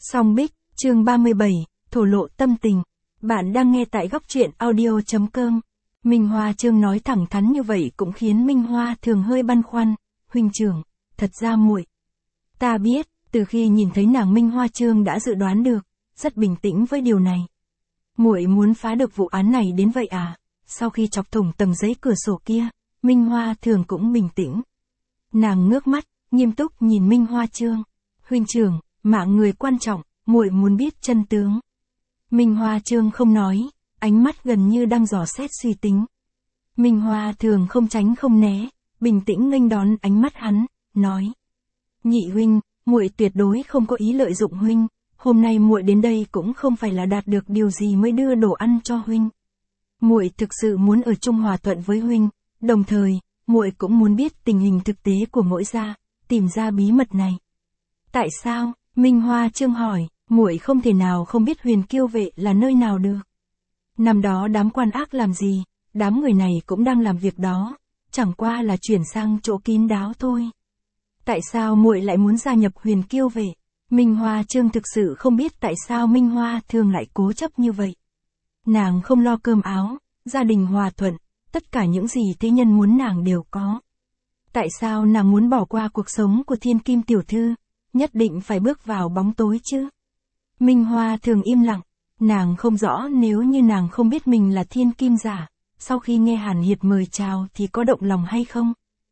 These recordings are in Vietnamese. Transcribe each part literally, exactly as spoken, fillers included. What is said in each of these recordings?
Song Bích, chương ba mươi bảy, thổ lộ tâm tình. Bạn đang nghe tại góc truyện audio chấm com. Minh Hoa Trương nói thẳng thắn như vậy cũng khiến Minh Hoa Thường hơi băn khoăn. Huynh trưởng, thật ra muội, ta biết, từ khi nhìn thấy nàng Minh Hoa Trương đã dự đoán được, rất bình tĩnh với điều này. Muội muốn phá được vụ án này đến vậy à? Sau khi chọc thủng tầng giấy cửa sổ kia, Minh Hoa Thường cũng bình tĩnh. Nàng ngước mắt, nghiêm túc nhìn Minh Hoa Trương. Huynh trưởng, mạng người quan trọng, muội muốn biết chân tướng. Minh Hoa Trương không nói, ánh mắt gần như đang dò xét suy tính. Minh Hoa Thường không tránh không né, bình tĩnh nghênh đón ánh mắt hắn, nói: "Nhị huynh, muội tuyệt đối không có ý lợi dụng huynh, hôm nay muội đến đây cũng không phải là đạt được điều gì mới đưa đồ ăn cho huynh. Muội thực sự muốn ở chung hòa thuận với huynh, đồng thời, muội cũng muốn biết tình hình thực tế của mỗi gia, tìm ra bí mật này." "Tại sao?" Minh Hoa Trương hỏi. "Muội không thể nào không biết Huyền Kiêu Vệ là nơi nào được. Năm đó đám quan ác làm gì, đám người này cũng đang làm việc đó, chẳng qua là chuyển sang chỗ kín đáo thôi. Tại sao muội lại muốn gia nhập Huyền Kiêu Vệ?" Minh Hoa Trương thực sự không biết tại sao Minh Hoa Thường lại cố chấp như vậy. Nàng không lo cơm áo, gia đình hòa thuận, tất cả những gì thế nhân muốn nàng đều có. Tại sao nàng muốn bỏ qua cuộc sống của thiên kim tiểu thư, nhất định phải bước vào bóng tối chứ? Minh Hoa Thường im lặng, nàng không rõ nếu như nàng không biết mình là thiên kim giả, sau khi nghe Hàn Hiệt mời chào thì có động lòng hay không.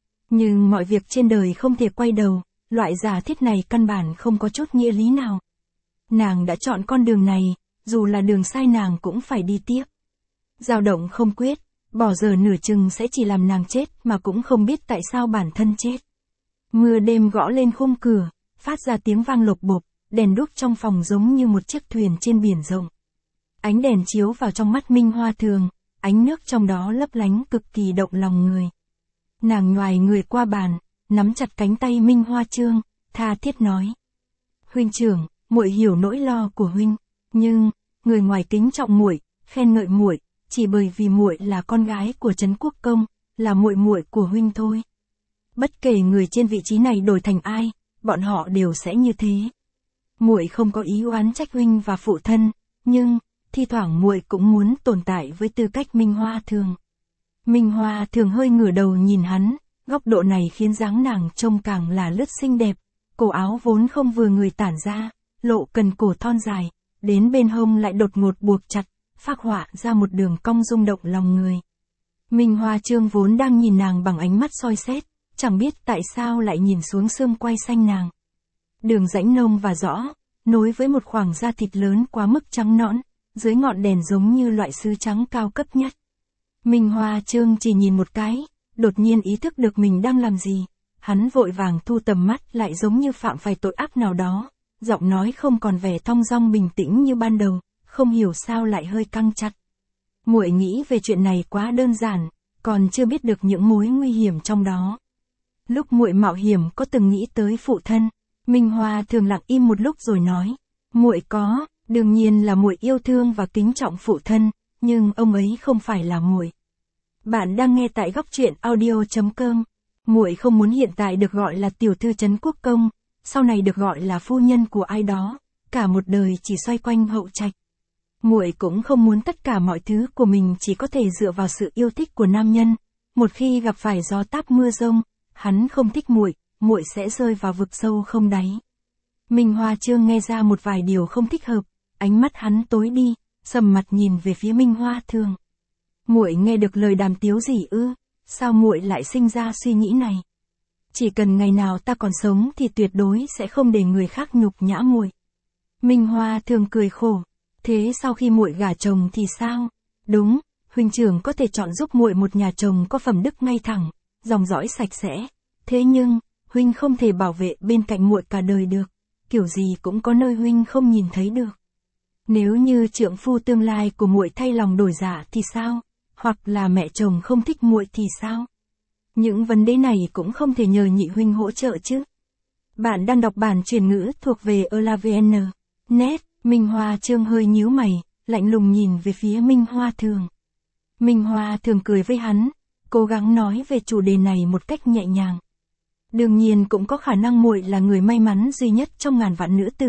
Nhưng mọi việc trên đời không thể quay đầu, loại giả thiết này căn bản không có chút nghĩa lý nào. Nàng đã chọn con đường này, dù là đường sai nàng cũng phải đi tiếp. Dao động không quyết, bỏ giờ nửa chừng sẽ chỉ làm nàng chết mà cũng không biết tại sao bản thân chết. Mưa đêm gõ lên khung cửa, phát ra tiếng vang lộc bộp, đèn đuốc trong phòng giống như một chiếc thuyền trên biển rộng. Ánh đèn chiếu vào trong mắt Minh Hoa Thường, ánh nước trong đó lấp lánh cực kỳ động lòng người. Nàng nhoài người qua bàn, nắm chặt cánh tay Minh Hoa Trương, tha thiết nói: "Huynh trưởng, muội hiểu nỗi lo của huynh, nhưng người ngoài kính trọng muội, khen ngợi muội, chỉ bởi vì muội là con gái của Trấn Quốc Công, là muội muội của huynh thôi. Bất kể người trên vị trí này đổi thành ai, bọn họ đều sẽ như thế. Muội không có ý oán trách huynh và phụ thân, nhưng thi thoảng muội cũng muốn tồn tại với tư cách Minh Hoa Thường." Minh Hoa Thường hơi ngửa đầu nhìn hắn, góc độ này khiến dáng nàng trông càng là lướt xinh đẹp, cổ áo vốn không vừa người tản ra, lộ cần cổ thon dài, đến bên hông lại đột ngột buộc chặt, phác họa ra một đường cong rung động lòng người. Minh Hoa Trương vốn đang nhìn nàng bằng ánh mắt soi xét, chẳng biết tại sao lại nhìn xuống xương quai xanh nàng. Đường rãnh nông và rõ, nối với một khoảng da thịt lớn quá mức trắng nõn, dưới ngọn đèn giống như loại sứ trắng cao cấp nhất. Minh Hoa Trương chỉ nhìn một cái, đột nhiên ý thức được mình đang làm gì. Hắn vội vàng thu tầm mắt lại giống như phạm phải tội ác nào đó, giọng nói không còn vẻ thong dong bình tĩnh như ban đầu, không hiểu sao lại hơi căng chặt. "Muội nghĩ về chuyện này quá đơn giản, còn chưa biết được những mối nguy hiểm trong đó. Lúc muội mạo hiểm có từng nghĩ tới phụ thân?" Minh Hoa Thường lặng im một lúc rồi nói: "Muội có, đương nhiên là muội yêu thương và kính trọng phụ thân, nhưng ông ấy không phải là muội." Bạn đang nghe tại góc truyện audio chấm com. Muội không muốn hiện tại được gọi là tiểu thư Trấn Quốc Công, sau này được gọi là phu nhân của ai đó, cả một đời chỉ xoay quanh hậu trạch. Muội cũng không muốn tất cả mọi thứ của mình chỉ có thể dựa vào sự yêu thích của nam nhân. Một khi gặp phải gió táp mưa rông, hắn không thích muội, muội sẽ rơi vào vực sâu không đáy. Minh Hoa Trương nghe ra một vài điều không thích hợp, ánh mắt hắn tối đi, sầm mặt nhìn về phía Minh Hoa Thường. "Muội nghe được lời đàm tiếu gì ư? Sao muội lại sinh ra suy nghĩ này? Chỉ cần ngày nào ta còn sống thì tuyệt đối sẽ không để người khác nhục nhã muội." Minh Hoa Thường cười khổ: "Thế sau khi muội gả chồng thì sao? Đúng, huynh trưởng có thể chọn giúp muội một nhà chồng có phẩm đức ngay thẳng, dòng dõi sạch sẽ. Thế nhưng, huynh không thể bảo vệ bên cạnh muội cả đời được, kiểu gì cũng có nơi huynh không nhìn thấy được. Nếu như trượng phu tương lai của muội thay lòng đổi dạ thì sao? Hoặc là mẹ chồng không thích muội thì sao? Những vấn đề này cũng không thể nhờ nhị huynh hỗ trợ chứ." Bạn đang đọc bản truyền ngữ thuộc về elavn chấm net. Minh Hoa Trương hơi nhíu mày, lạnh lùng nhìn về phía Minh Hoa Thường. Minh Hoa Thường cười với hắn, cố gắng nói về chủ đề này một cách nhẹ nhàng. "Đương nhiên cũng có khả năng muội là người may mắn duy nhất trong ngàn vạn nữ tử,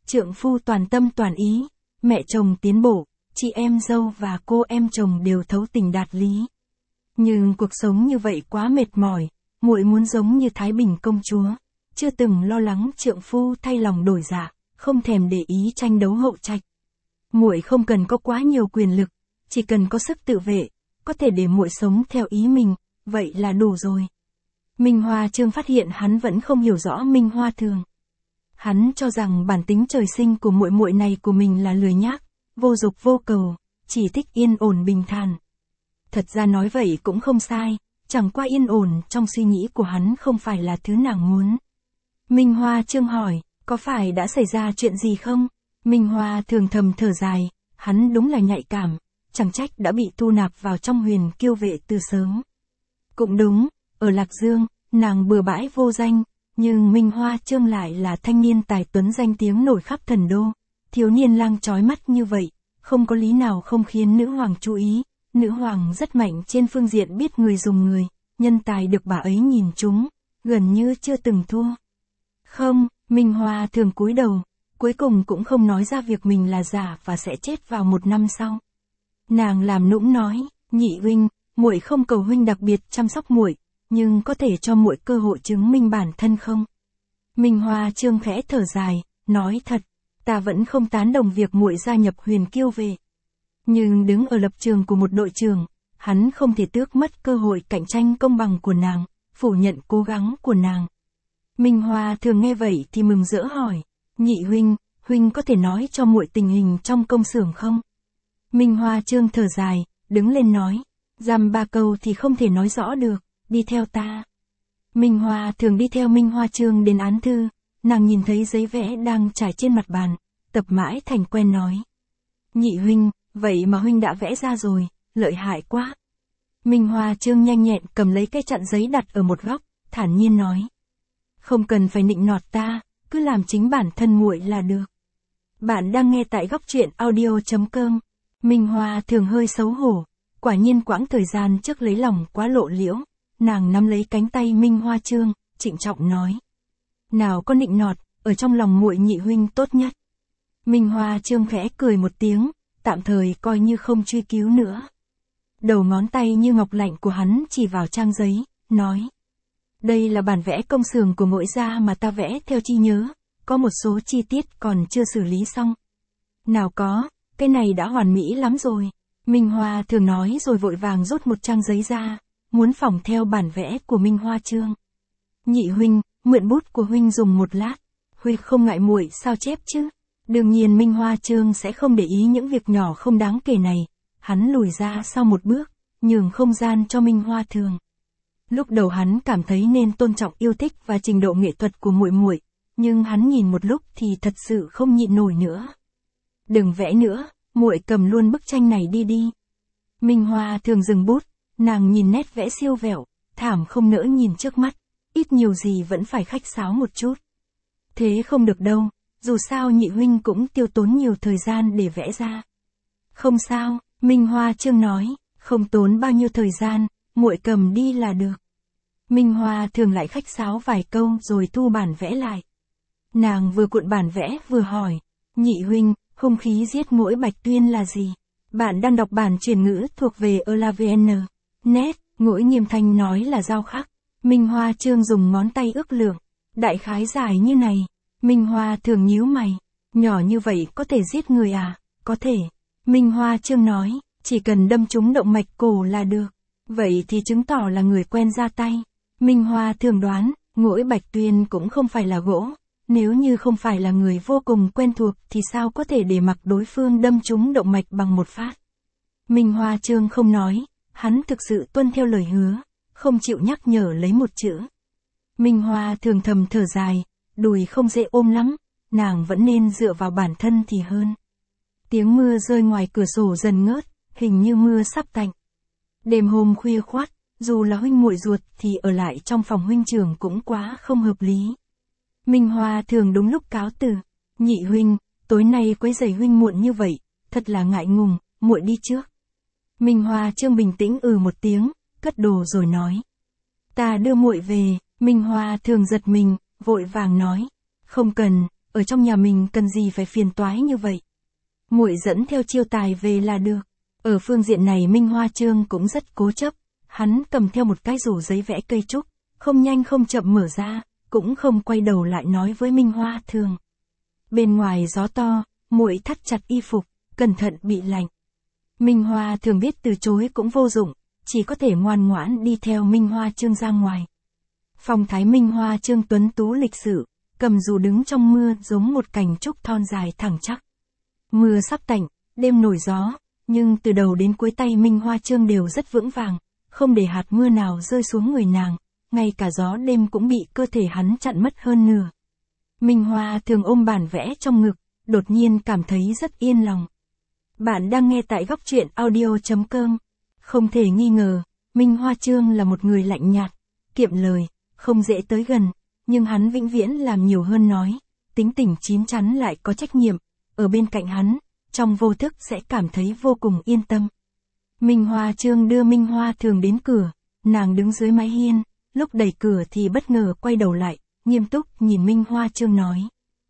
trượng phu toàn tâm toàn ý, mẹ chồng tiến bộ, chị em dâu và cô em chồng đều thấu tình đạt lý. Nhưng cuộc sống như vậy quá mệt mỏi, muội muốn giống như Thái Bình công chúa, chưa từng lo lắng trượng phu thay lòng đổi dạ, không thèm để ý tranh đấu hậu trạch. Muội không cần có quá nhiều quyền lực, chỉ cần có sức tự vệ, có thể để muội sống theo ý mình, vậy là đủ rồi. Minh Hoa Trương phát hiện hắn vẫn không hiểu rõ Minh Hoa Thường. Hắn cho rằng bản tính trời sinh của muội muội này của mình là lười nhác, vô dục vô cầu, chỉ thích yên ổn bình thản. Thật ra nói vậy cũng không sai, chẳng qua yên ổn trong suy nghĩ của hắn không phải là thứ nàng muốn. Minh Hoa Trương hỏi, có phải đã xảy ra chuyện gì không? Minh Hoa Thường thầm thở dài, hắn đúng là nhạy cảm, chẳng trách đã bị thu nạp vào trong huyền kiêu vệ từ sớm. Cũng đúng, ở Lạc Dương, nàng bừa bãi vô danh, nhưng Minh Hoa Trương lại là thanh niên tài tuấn danh tiếng nổi khắp thần đô, thiếu niên lang chói mắt như vậy, không có lý nào không khiến nữ hoàng chú ý, nữ hoàng rất mạnh trên phương diện biết người dùng người, nhân tài được bà ấy nhìn trúng, gần như chưa từng thua. Không, Minh Hoa Thường cúi đầu, cuối cùng cũng không nói ra việc mình là giả và sẽ chết vào một năm sau. Nàng làm nũng nói, nhị huynh, muội không cầu huynh đặc biệt chăm sóc muội, nhưng có thể cho muội cơ hội chứng minh bản thân không? Minh Hoa Trương khẽ thở dài, nói thật, ta vẫn không tán đồng việc muội gia nhập huyền kiêu vệ. Nhưng đứng ở lập trường của một đội trưởng, hắn không thể tước mất cơ hội cạnh tranh công bằng của nàng, phủ nhận cố gắng của nàng. Minh Hoa Thường nghe vậy thì mừng rỡ hỏi, nhị huynh, huynh có thể nói cho muội tình hình trong công xưởng không? Minh Hoa Trương thở dài, đứng lên nói, dăm ba câu thì không thể nói rõ được, đi theo ta. Minh Hoa Thường đi theo Minh Hoa Trương đến án thư, nàng nhìn thấy giấy vẽ đang trải trên mặt bàn, tập mãi thành quen nói. Nhị huynh, vậy mà huynh đã vẽ ra rồi, lợi hại quá. Minh Hoa Trương nhanh nhẹn cầm lấy cái chặn giấy đặt ở một góc, thản nhiên nói. Không cần phải nịnh nọt ta, cứ làm chính bản thân muội là được. Bạn đang nghe tại góc truyện audio chấm com. Minh Hoa Thường hơi xấu hổ, quả nhiên quãng thời gian trước lấy lòng quá lộ liễu, nàng nắm lấy cánh tay Minh Hoa Trương, trịnh trọng nói. Nào có nịnh nọt, ở trong lòng muội nhị huynh tốt nhất. Minh Hoa Trương khẽ cười một tiếng, tạm thời coi như không truy cứu nữa. Đầu ngón tay như ngọc lạnh của hắn chỉ vào trang giấy, nói. Đây là bản vẽ công xưởng của ngỗi gia mà ta vẽ theo chi nhớ, có một số chi tiết còn chưa xử lý xong. Nào có, cái này đã hoàn mỹ lắm rồi. Minh Hoa Thường nói rồi vội vàng rút một trang giấy ra, muốn phỏng theo bản vẽ của Minh Hoa Trương. Nhị huynh, mượn bút của huynh dùng một lát, huynh không ngại muội sao chép chứ? Đương nhiên Minh Hoa Trương sẽ không để ý những việc nhỏ không đáng kể này, hắn lùi ra sau một bước, nhường không gian cho Minh Hoa Thường. Lúc đầu hắn cảm thấy nên tôn trọng yêu thích và trình độ nghệ thuật của muội muội, nhưng hắn nhìn một lúc thì thật sự không nhịn nổi nữa. Đừng vẽ nữa, muội cầm luôn bức tranh này đi đi. Minh Hoa Thường dừng bút, nàng nhìn nét vẽ siêu vẹo, thảm không nỡ nhìn trước mắt, ít nhiều gì vẫn phải khách sáo một chút. Thế không được đâu, dù sao nhị huynh cũng tiêu tốn nhiều thời gian để vẽ ra. Không sao, Minh Hoa Trương nói, không tốn bao nhiêu thời gian, muội cầm đi là được. Minh Hoa Thường lại khách sáo vài câu rồi thu bản vẽ lại. Nàng vừa cuộn bản vẽ vừa hỏi, nhị huynh, hung khí giết ngỗi Bạch Tuyên là gì? Bạn đang đọc bản truyền ngữ thuộc về Elavn. Net, ngỗi Nghiêm Thanh nói là dao khắc. Minh Hoa Trương dùng ngón tay ước lượng, đại khái dài như này. Minh Hoa Thường nhíu mày, nhỏ như vậy có thể giết người à? Có thể. Minh Hoa Trương nói, chỉ cần đâm trúng động mạch cổ là được. Vậy thì chứng tỏ là người quen ra tay. Minh Hoa Thường đoán, ngỗi Bạch Tuyên cũng không phải là gỗ. Nếu như không phải là người vô cùng quen thuộc thì sao có thể để mặc đối phương đâm trúng động mạch bằng một phát. Minh Hoa Trương không nói, hắn thực sự tuân theo lời hứa, không chịu nhắc nhở lấy một chữ. Minh Hoa Thường thầm thở dài, đùi không dễ ôm lắm, nàng vẫn nên dựa vào bản thân thì hơn. Tiếng mưa rơi ngoài cửa sổ dần ngớt, hình như mưa sắp tạnh. Đêm hôm khuya khoắt, dù là huynh muội ruột thì ở lại trong phòng huynh trưởng cũng quá không hợp lý. Minh Hoa Thường đúng lúc cáo từ, nhị huynh, tối nay quấy rầy huynh muộn như vậy, thật là ngại ngùng, muội đi trước. Minh Hoa Trương bình tĩnh ừ một tiếng, cất đồ rồi nói. Ta đưa muội về. Minh Hoa Thường giật mình, vội vàng nói. Không cần, ở trong nhà mình cần gì phải phiền toái như vậy. Muội dẫn theo chiêu tài về là được. Ở phương diện này Minh Hoa Trương cũng rất cố chấp, hắn cầm theo một cái rổ giấy vẽ cây trúc, không nhanh không chậm mở ra, cũng không quay đầu lại nói với Minh Hoa Thường. Bên ngoài gió to, muội thắt chặt y phục, cẩn thận bị lạnh. Minh Hoa Thường biết từ chối cũng vô dụng, chỉ có thể ngoan ngoãn đi theo Minh Hoa Trương ra ngoài. Phong thái Minh Hoa Trương tuấn tú lịch sự, cầm dù đứng trong mưa giống một cành trúc thon dài thẳng chắc. Mưa sắp tạnh, đêm nổi gió, nhưng từ đầu đến cuối tay Minh Hoa Trương đều rất vững vàng, không để hạt mưa nào rơi xuống người nàng, ngay cả gió đêm cũng bị cơ thể hắn chặn mất hơn nửa. Minh Hoa Thường ôm bản vẽ trong ngực, đột nhiên cảm thấy rất yên lòng. Bạn đang nghe tại góc truyện audio chấm com. Không thể nghi ngờ, Minh Hoa Trương là một người lạnh nhạt, kiệm lời, không dễ tới gần, nhưng hắn vĩnh viễn làm nhiều hơn nói, tính tình chín chắn lại có trách nhiệm, ở bên cạnh hắn, trong vô thức sẽ cảm thấy vô cùng yên tâm. Minh Hoa Trương đưa Minh Hoa Thường đến cửa, nàng đứng dưới mái hiên, lúc đẩy cửa thì bất ngờ quay đầu lại, nghiêm túc nhìn Minh Hoa Trương nói.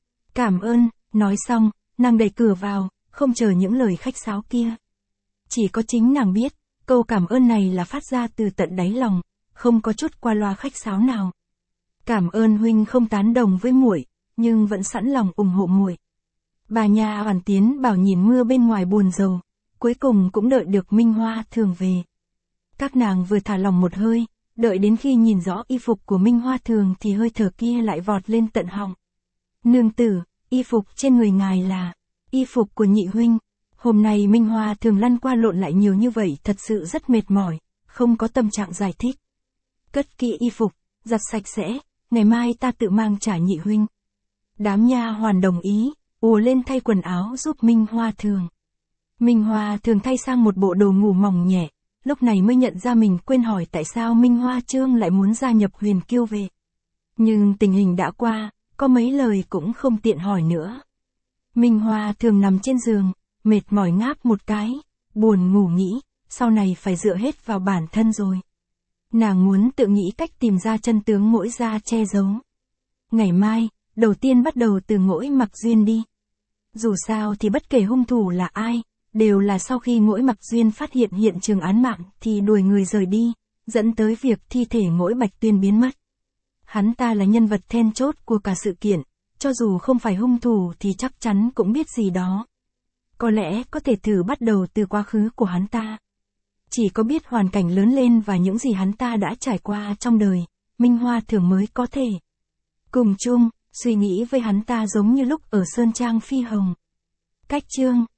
Cảm ơn, nói xong, nàng đẩy cửa vào, không chờ những lời khách sáo kia. Chỉ có chính nàng biết, câu cảm ơn này là phát ra từ tận đáy lòng, không có chút qua loa khách sáo nào. Cảm ơn huynh không tán đồng với muội, nhưng vẫn sẵn lòng ủng hộ muội. Bà nhà Hoàn Tiến bảo nhìn mưa bên ngoài buồn rầu, cuối cùng cũng đợi được Minh Hoa Thường về. Các nàng vừa thả lòng một hơi, đợi đến khi nhìn rõ y phục của Minh Hoa Thường thì hơi thở kia lại vọt lên tận họng. Nương tử, y phục trên người ngài là y phục của nhị huynh. Hôm nay Minh Hoa Thường lăn qua lộn lại nhiều như vậy thật sự rất mệt mỏi, không có tâm trạng giải thích. Cất kỹ y phục, giặt sạch sẽ, ngày mai ta tự mang trả nhị huynh. Đám nha hoàn đồng ý, ùa lên thay quần áo giúp Minh Hoa Thường. Minh Hoa Thường thay sang một bộ đồ ngủ mỏng nhẹ, lúc này mới nhận ra mình quên hỏi tại sao Minh Hoa Trương lại muốn gia nhập Huyền Kiêu về. Nhưng tình hình đã qua, có mấy lời cũng không tiện hỏi nữa. Minh Hoa Thường nằm trên giường, mệt mỏi ngáp một cái, buồn ngủ nghĩ, sau này phải dựa hết vào bản thân rồi. Nàng muốn tự nghĩ cách tìm ra chân tướng Ngỗi Gia che giấu. Ngày mai, đầu tiên bắt đầu từ Ngỗi Mặc Duyên đi. Dù sao thì bất kể hung thủ là ai, đều là sau khi Ngỗi Mặc Duyên phát hiện hiện trường án mạng thì đuổi người rời đi, dẫn tới việc thi thể Ngỗi Bạch Tuyên biến mất. Hắn ta là nhân vật then chốt của cả sự kiện, cho dù không phải hung thủ thì chắc chắn cũng biết gì đó. Có lẽ có thể thử bắt đầu từ quá khứ của hắn ta. Chỉ có biết hoàn cảnh lớn lên và những gì hắn ta đã trải qua trong đời, Minh Hoa Thường mới có thể cùng chung, suy nghĩ với hắn ta giống như lúc ở Sơn Trang Phi Hồng. Cách chương